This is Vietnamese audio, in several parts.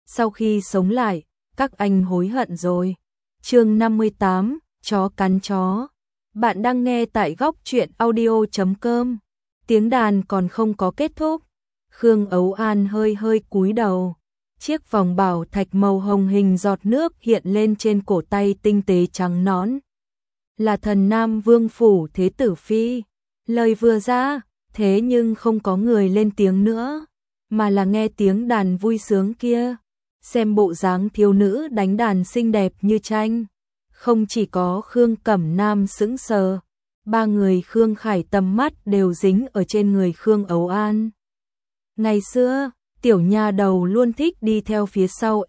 sau khi sống lại, các anh hối hận rồi. Chương 58, chó cắn chó. Bạn đang nghe tại góc truyện audio.com. Tiếng đàn còn không có kết thúc. Khương Ấu An hơi hơi cúi đầu. Chiếc vòng bảo thạch màu hồng hình giọt nước hiện lên trên cổ tay tinh tế trắng nõn. Là thần Nam Vương Phủ Thế Tử Phi. Lời vừa ra, thế nhưng không có người lên tiếng nữa, mà là nghe tiếng đàn vui sướng kia. Xem bộ dáng thiếu nữ đánh đàn xinh đẹp như tranh. Không chỉ có Khương Cẩm Nam sững sờ, ba người Khương Khải tầm mắt đều dính ở trên người Khương Ấu An. Ngày xưa, tiểu nha đầu luôn thích đi theo phía sau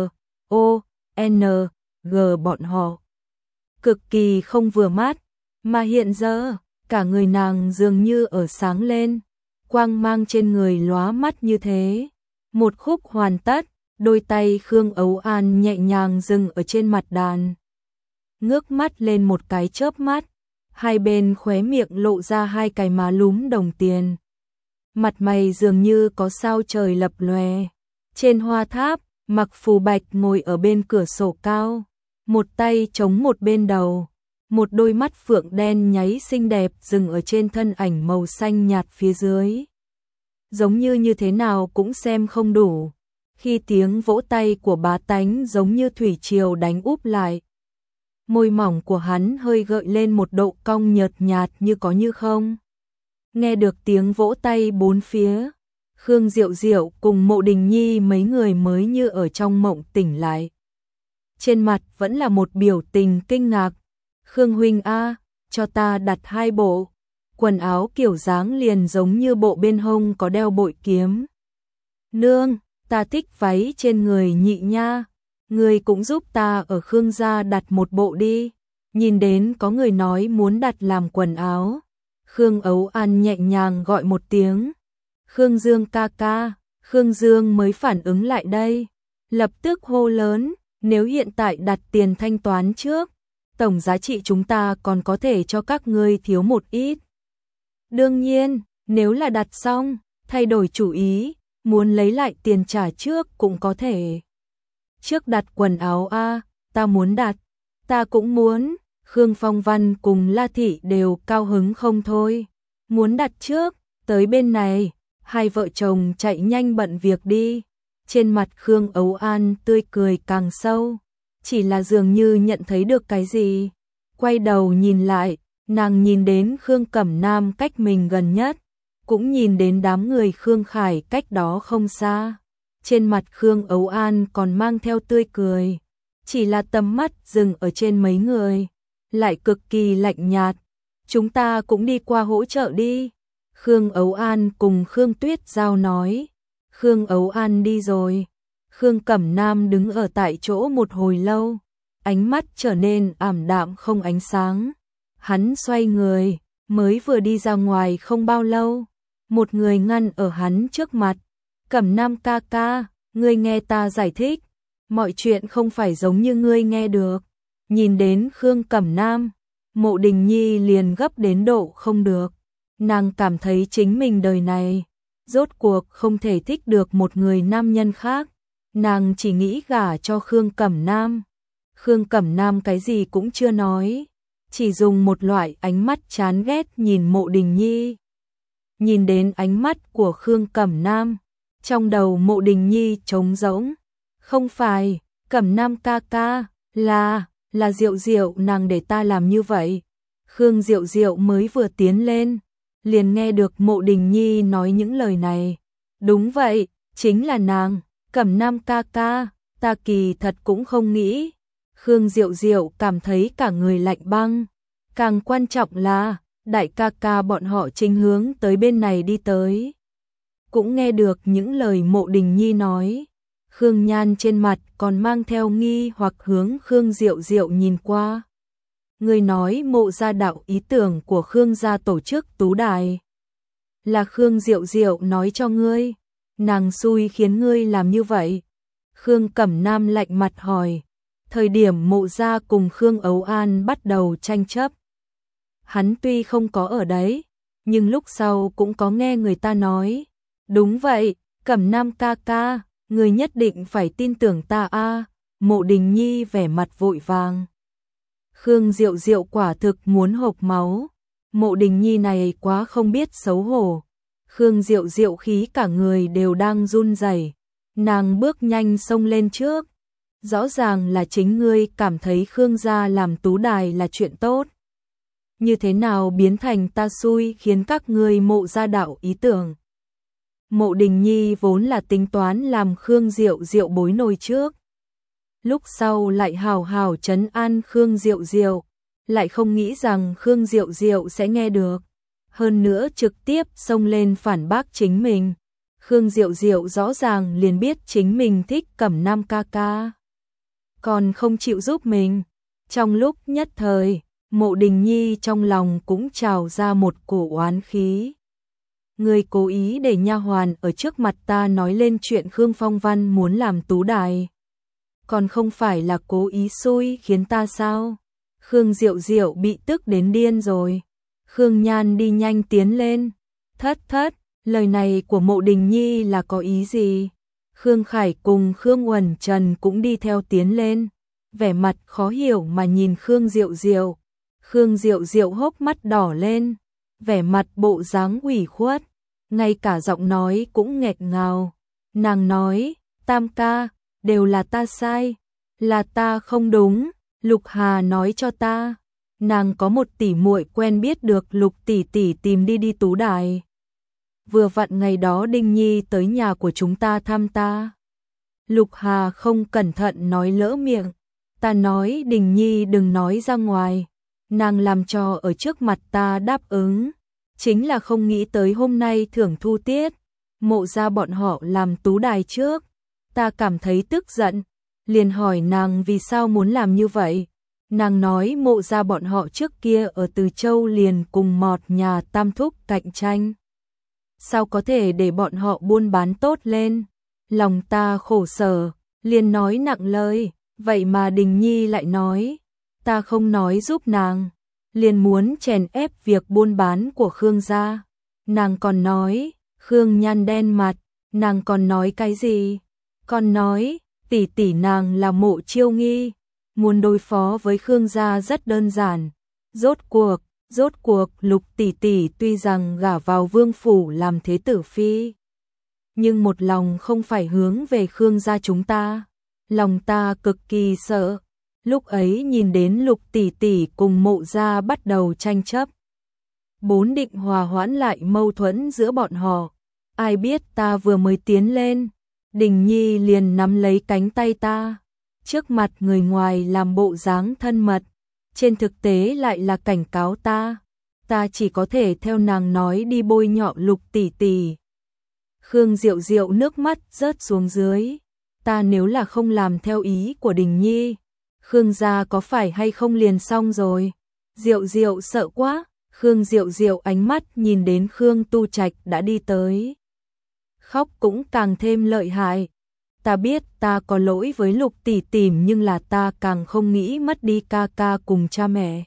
M.O.N.G bọn họ. Cực kỳ không vừa mắt, mà hiện giờ, cả người nàng dường như ở sáng lên, quang mang trên người lóa mắt như thế. Một khúc hoàn tất, đôi tay Khương Ấu An nhẹ nhàng dừng ở trên mặt đàn. Ngước mắt lên một cái chớp mắt, hai bên khóe miệng lộ ra hai cái má lúm đồng tiền. Mặt mày dường như có sao trời lập lòe. Trên hoa tháp, Mặc Phù Bạch ngồi ở bên cửa sổ cao, một tay chống một bên đầu, một đôi mắt phượng đen nháy xinh đẹp dừng ở trên thân ảnh màu xanh nhạt phía dưới. Giống như thế nào cũng xem không đủ, khi tiếng vỗ tay của bá tánh giống như thủy triều đánh úp lại. Môi mỏng của hắn hơi gợi lên một độ cong nhợt nhạt như có như không. Nghe được tiếng vỗ tay bốn phía, Khương Diệu Diệu cùng Mộ Đình Nhi mấy người mới như ở trong mộng tỉnh lại. Trên mặt vẫn là một biểu tình kinh ngạc. Khương huynh a, cho ta đặt 2 bộ. Quần áo kiểu dáng liền giống như bộ bên hông có đeo bội kiếm. Nương, ta thích váy trên người nhị nha. Người cũng giúp ta ở Khương gia đặt một bộ đi. Nhìn đến có người nói muốn đặt làm quần áo. Khương Ấu An nhẹ nhàng gọi một tiếng. Khương Dương ca ca. Khương Dương mới phản ứng lại đây. Lập tức hô lớn, nếu hiện tại đặt tiền thanh toán trước, tổng giá trị chúng ta còn có thể cho các ngươi thiếu một ít. Đương nhiên, nếu là đặt xong, thay đổi chủ ý, muốn lấy lại tiền trả trước cũng có thể. Trước đặt quần áo a, ta muốn đặt, ta cũng muốn. Khương Phong Văn cùng La Thị đều cao hứng không thôi. Muốn đặt trước, tới bên này, hai vợ chồng chạy nhanh bận việc đi. Trên mặt Khương Ấu An tươi cười càng sâu, chỉ là dường như nhận thấy được cái gì. Quay đầu nhìn lại, nàng nhìn đến Khương Cẩm Nam cách mình gần nhất, cũng nhìn đến đám người Khương Khải cách đó không xa. Trên mặt Khương Ấu An còn mang theo tươi cười, chỉ là tầm mắt dừng ở trên mấy người, lại cực kỳ lạnh nhạt. Chúng ta cũng đi qua hỗ trợ đi. Khương Ấu An cùng Khương Tuyết Giao nói. Khương Ấu An đi rồi. Khương Cẩm Nam đứng ở tại chỗ một hồi lâu, ánh mắt trở nên ảm đạm không ánh sáng. Hắn xoay người, mới vừa đi ra ngoài không bao lâu, một người ngăn ở hắn trước mặt. Cẩm Nam ca ca, ngươi nghe ta giải thích, mọi chuyện không phải giống như ngươi nghe được. Nhìn đến Khương Cẩm Nam, Mộ Đình Nhi liền gấp đến độ không được. Nàng cảm thấy chính mình đời này rốt cuộc không thể thích được một người nam nhân khác. Nàng chỉ nghĩ gả cho Khương Cẩm Nam. Khương Cẩm Nam cái gì cũng chưa nói, chỉ dùng một loại ánh mắt chán ghét nhìn Mộ Đình Nhi. Nhìn đến ánh mắt của Khương Cẩm Nam, trong đầu Mộ Đình Nhi trống rỗng. Không phải, Cẩm Nam ca ca, là Diệu Diệu nàng để ta làm như vậy. Khương Diệu Diệu mới vừa tiến lên, liền nghe được Mộ Đình Nhi nói những lời này. Đúng vậy, chính là nàng. Cẩm Nam ca ca, ta kỳ thật cũng không nghĩ. Khương Diệu Diệu cảm thấy cả người lạnh băng. Càng quan trọng là, đại ca ca bọn họ chính hướng tới bên này đi tới. Cũng nghe được những lời Mộ Đình Nhi nói. Khương Nhan trên mặt còn mang theo nghi hoặc hướng Khương Diệu Diệu nhìn qua. Người nói Mộ gia đạo ý tưởng của Khương gia tổ chức tú đài. Là Khương Diệu Diệu nói cho ngươi. Nàng xui khiến ngươi làm như vậy. Khương Cẩm Nam lạnh mặt hỏi. Thời điểm Mộ gia cùng Khương Ấu An bắt đầu tranh chấp, hắn tuy không có ở đấy, nhưng lúc sau cũng có nghe người ta nói. Đúng vậy, Cẩm Nam ca ca, Ngươi nhất định phải tin tưởng ta a. Mộ Đình Nhi vẻ mặt vội vàng. Khương Diệu Diệu quả thực muốn hộc máu. Mộ Đình Nhi này quá không biết xấu hổ. Khương Diệu Diệu khí cả người đều đang run rẩy. Nàng bước nhanh xông lên trước. Rõ ràng là chính ngươi cảm thấy Khương gia làm tú đài là chuyện tốt. Như thế nào biến thành ta xui khiến các ngươi Mộ gia đạo ý tưởng. Mộ Đình Nhi vốn là tính toán làm Khương Diệu Diệu bối nổi trước. Lúc sau lại hào hào trấn an Khương Diệu Diệu, lại không nghĩ rằng Khương Diệu Diệu sẽ nghe được. Hơn nữa trực tiếp xông lên phản bác chính mình. Khương Diệu Diệu rõ ràng liền biết chính mình thích Cẩm Nam ca ca, còn không chịu giúp mình. Trong lúc nhất thời, Mộ Đình Nhi trong lòng cũng trào ra một cổ oán khí. Ngươi cố ý để nha hoàn ở trước mặt ta nói lên chuyện Khương Phong Văn muốn làm tú đài, còn không phải là cố ý xui khiến ta sao? Khương Diệu Diệu bị tức đến điên rồi. Khương Nhan đi nhanh tiến lên. Thất thất, lời này của Mộ Đình Nhi là có ý gì? Khương Khải cùng Khương Uẩn Trần cũng đi theo tiến lên, vẻ mặt khó hiểu mà nhìn Khương Diệu Diệu. Khương Diệu Diệu hốc mắt đỏ lên, vẻ mặt bộ dáng ủy khuất, ngay cả giọng nói cũng nghẹt ngào. Nàng nói, Tam ca, đều là ta sai, là ta không đúng, Lục Hà nói cho ta, nàng có một tỷ muội quen biết được Lục tỷ tỷ tìm đi tú đài. Vừa vặn ngày đó Đinh Nhi tới nhà của chúng ta thăm ta. Lục Hà không cẩn thận nói lỡ miệng, ta nói Đình Nhi đừng nói ra ngoài, nàng làm cho ở trước mặt ta đáp ứng, chính là không nghĩ tới hôm nay thưởng thu tiết, Mộ gia bọn họ làm tú đài trước, ta cảm thấy tức giận, liền hỏi nàng vì sao muốn làm như vậy. Nàng nói Mộ gia bọn họ trước kia ở Từ Châu liền cùng Mọt nhà Tam thúc cạnh tranh, sao có thể để bọn họ buôn bán tốt lên. Lòng ta khổ sở, liền nói nặng lời, vậy mà Đình Nhi lại nói, ta không nói giúp nàng, liền muốn chèn ép việc buôn bán của Khương gia. Nàng còn nói, Khương Nhan đen mặt, nàng còn nói cái gì? Còn nói, tỷ tỷ nàng là Mộ Chiêu Nghi, muốn đối phó với Khương gia rất đơn giản. Rốt cuộc Lục tỷ tỷ tuy rằng gả vào vương phủ làm thế tử phi, nhưng một lòng không phải hướng về Khương gia chúng ta. Lòng ta cực kỳ sợ. Lúc ấy nhìn đến Lục tỷ tỷ cùng Mộ gia bắt đầu tranh chấp, bốn định hòa hoãn lại mâu thuẫn giữa bọn họ. Ai biết ta vừa mới tiến lên, Đình Nhi liền nắm lấy cánh tay ta, trước mặt người ngoài làm bộ dáng thân mật, trên thực tế lại là cảnh cáo ta. Ta chỉ có thể theo nàng nói đi bôi nhọ Lục tỷ tỷ. Khương Diệu Diệu nước mắt rớt xuống dưới. Ta nếu là không làm theo ý của Đình Nhi, Khương gia có phải hay không liền xong rồi. Diệu Diệu sợ quá. Khương Diệu Diệu ánh mắt nhìn đến Khương Tu Trạch đã đi tới, khóc cũng càng thêm lợi hại. Ta biết ta có lỗi với Lục tỷ tỷ, nhưng là ta càng không nghĩ mất đi ca ca cùng cha mẹ.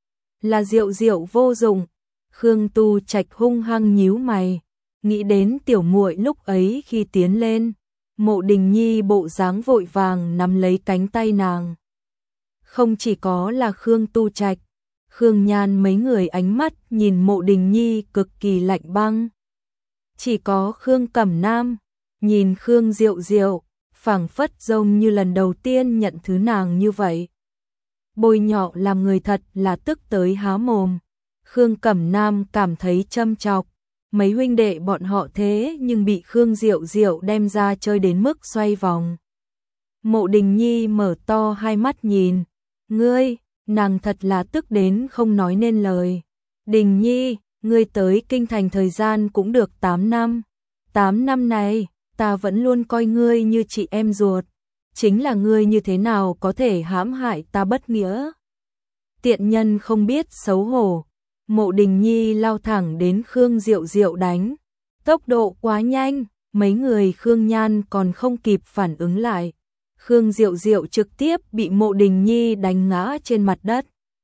Là Diệu Diệu vô dụng. Khương Tu Trạch hung hăng nhíu mày, nghĩ đến tiểu muội lúc ấy khi tiến lên, Mộ Đình Nhi bộ dáng vội vàng nắm lấy cánh tay nàng. Không chỉ có là Khương Tu Trạch, Khương Nhan mấy người ánh mắt nhìn Mộ Đình Nhi cực kỳ lạnh băng. Chỉ có Khương Cẩm Nam nhìn Khương Diệu Diệu, phảng phất giống như lần đầu tiên nhận thứ nàng như vậy. Bôi nhọ làm người thật là tức tới há mồm. Khương Cẩm Nam cảm thấy châm chọc, mấy huynh đệ bọn họ thế nhưng bị Khương Diệu Diệu đem ra chơi đến mức xoay vòng. Mộ Đình Nhi mở to hai mắt nhìn, ngươi, nàng thật là tức đến không nói nên lời. Đình Nhi, ngươi tới kinh thành thời gian cũng được 8 năm. 8 năm này, ta vẫn luôn coi ngươi như chị em ruột. Chính là ngươi như thế nào có thể hãm hại ta bất nghĩa? Tiện nhân không biết xấu hổ. Mộ Đình Nhi lao thẳng đến Khương Diệu Diệu đánh. Tốc độ quá nhanh, mấy người Khương Nhan còn không kịp phản ứng lại. Khương Diệu Diệu trực tiếp bị Mộ Đình Nhi đánh ngã trên mặt đất.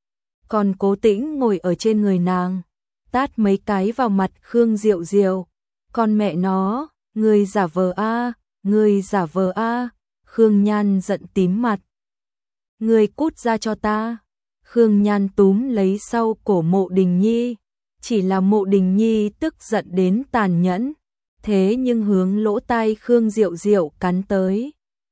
Còn Cố Tĩnh ngồi ở trên người nàng, tát mấy cái vào mặt Khương Diệu Diệu. Con mẹ nó, ngươi giả vờ a, Ngươi giả vờ a. Khương Nhan giận tím mặt. Ngươi cút ra cho ta. Khương Nhan túm lấy sau cổ Mộ Đình Nhi. Chỉ là Mộ Đình Nhi tức giận đến tàn nhẫn. Thế nhưng hướng lỗ tai Khương Diệu Diệu cắn tới.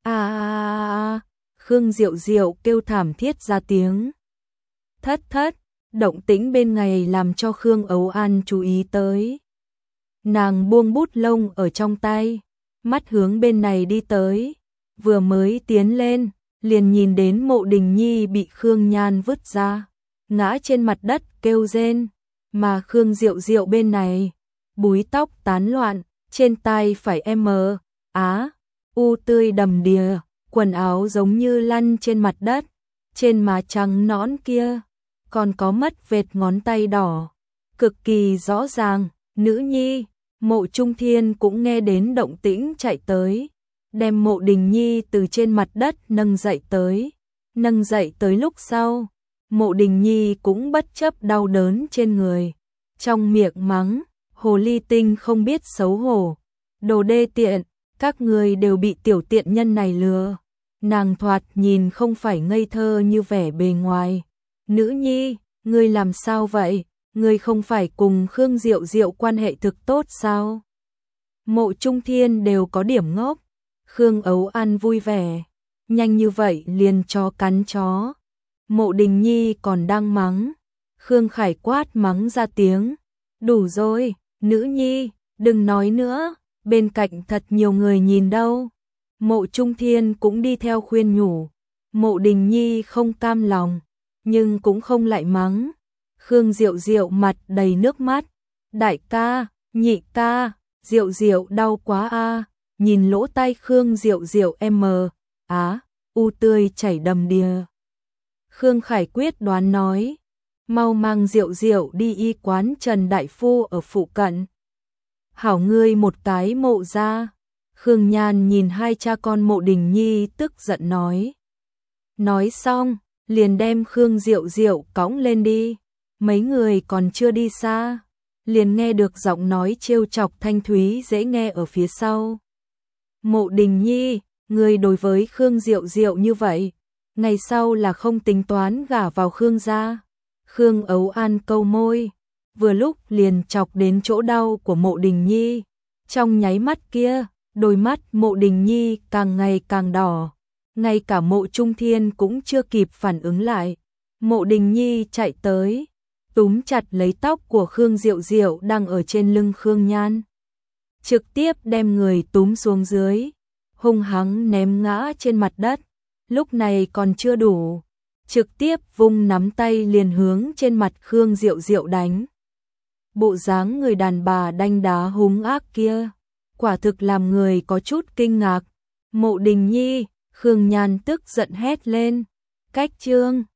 Khương Diệu Diệu kêu thảm thiết ra tiếng. Thất thất, động tĩnh bên này làm cho Khương Ấu An chú ý tới. Nàng buông bút lông ở trong tay, mắt hướng bên này đi tới. Vừa mới tiến lên, liền nhìn đến Mộ Đình Nhi bị Khương Nhan vứt ra, ngã trên mặt đất kêu rên. Mà Khương Diệu Diệu bên này, búi tóc tán loạn, trên tai phải u tươi đầm đìa, quần áo giống như lăn trên mặt đất, trên má trắng nõn kia, còn có mất vệt ngón tay đỏ, cực kỳ rõ ràng. Nữ nhi, Mộ Trung Thiên cũng nghe đến động tĩnh chạy tới, đem Mộ Đình Nhi từ trên mặt đất nâng dậy tới lúc sau, Mộ Đình Nhi cũng bất chấp đau đớn trên người, trong miệng mắng, hồ ly tinh không biết xấu hổ, đồ đê tiện, các người đều bị tiểu tiện nhân này lừa. Nàng thoạt nhìn không phải ngây thơ như vẻ bề ngoài. Nữ nhi, ngươi làm sao vậy? Ngươi không phải cùng Khương Diệu Diệu quan hệ thực tốt sao? Mộ Trung Thiên đều có điểm ngốc. Khương Ấu An vui vẻ, nhanh như vậy liền chó cắn chó. Mộ Đình Nhi còn đang mắng. Khương Khải quát mắng ra tiếng. Đủ rồi, nữ nhi, đừng nói nữa, bên cạnh thật nhiều người nhìn đâu. Mộ Trung Thiên cũng đi theo khuyên nhủ. Mộ Đình Nhi không cam lòng, nhưng cũng không lại mắng. Khương Diệu Diệu mặt đầy nước mắt. Đại ca, nhị ca, Diệu Diệu đau quá a. Nhìn lỗ tai Khương Diệu Diệu u tươi chảy đầm đìa. Khương Khải quyết đoán nói, mau mang Diệu Diệu đi y quán Trần Đại Phu ở phụ cận. Hảo ngươi một cái Mộ ra. Khương Nhan nhìn hai cha con Mộ Đình Nhi tức giận nói. Nói xong, liền đem Khương Diệu Diệu cõng lên đi. Mấy người còn chưa đi xa, liền nghe được giọng nói trêu chọc thanh thúy dễ nghe ở phía sau. Mộ Đình Nhi, người đối với Khương Diệu Diệu như vậy, ngày sau là không tính toán gả vào Khương gia. Khương Ấu An câu môi, vừa lúc liền chọc đến chỗ đau của Mộ Đình Nhi. Trong nháy mắt kia, đôi mắt Mộ Đình Nhi càng ngày càng đỏ. Ngay cả Mộ Trung Thiên cũng chưa kịp phản ứng lại. Mộ Đình Nhi chạy tới, túm chặt lấy tóc của Khương Diệu Diệu đang ở trên lưng Khương Nhan. Trực tiếp đem người túm xuống dưới, hung hăng ném ngã trên mặt đất. Lúc này còn chưa đủ, trực tiếp vung nắm tay liền hướng trên mặt Khương Diệu Diệu đánh. Bộ dáng người đàn bà đanh đá hung ác kia, quả thực làm người có chút kinh ngạc. Mộ Đình Nhi, Khương Nhan tức giận hét lên, cách trương.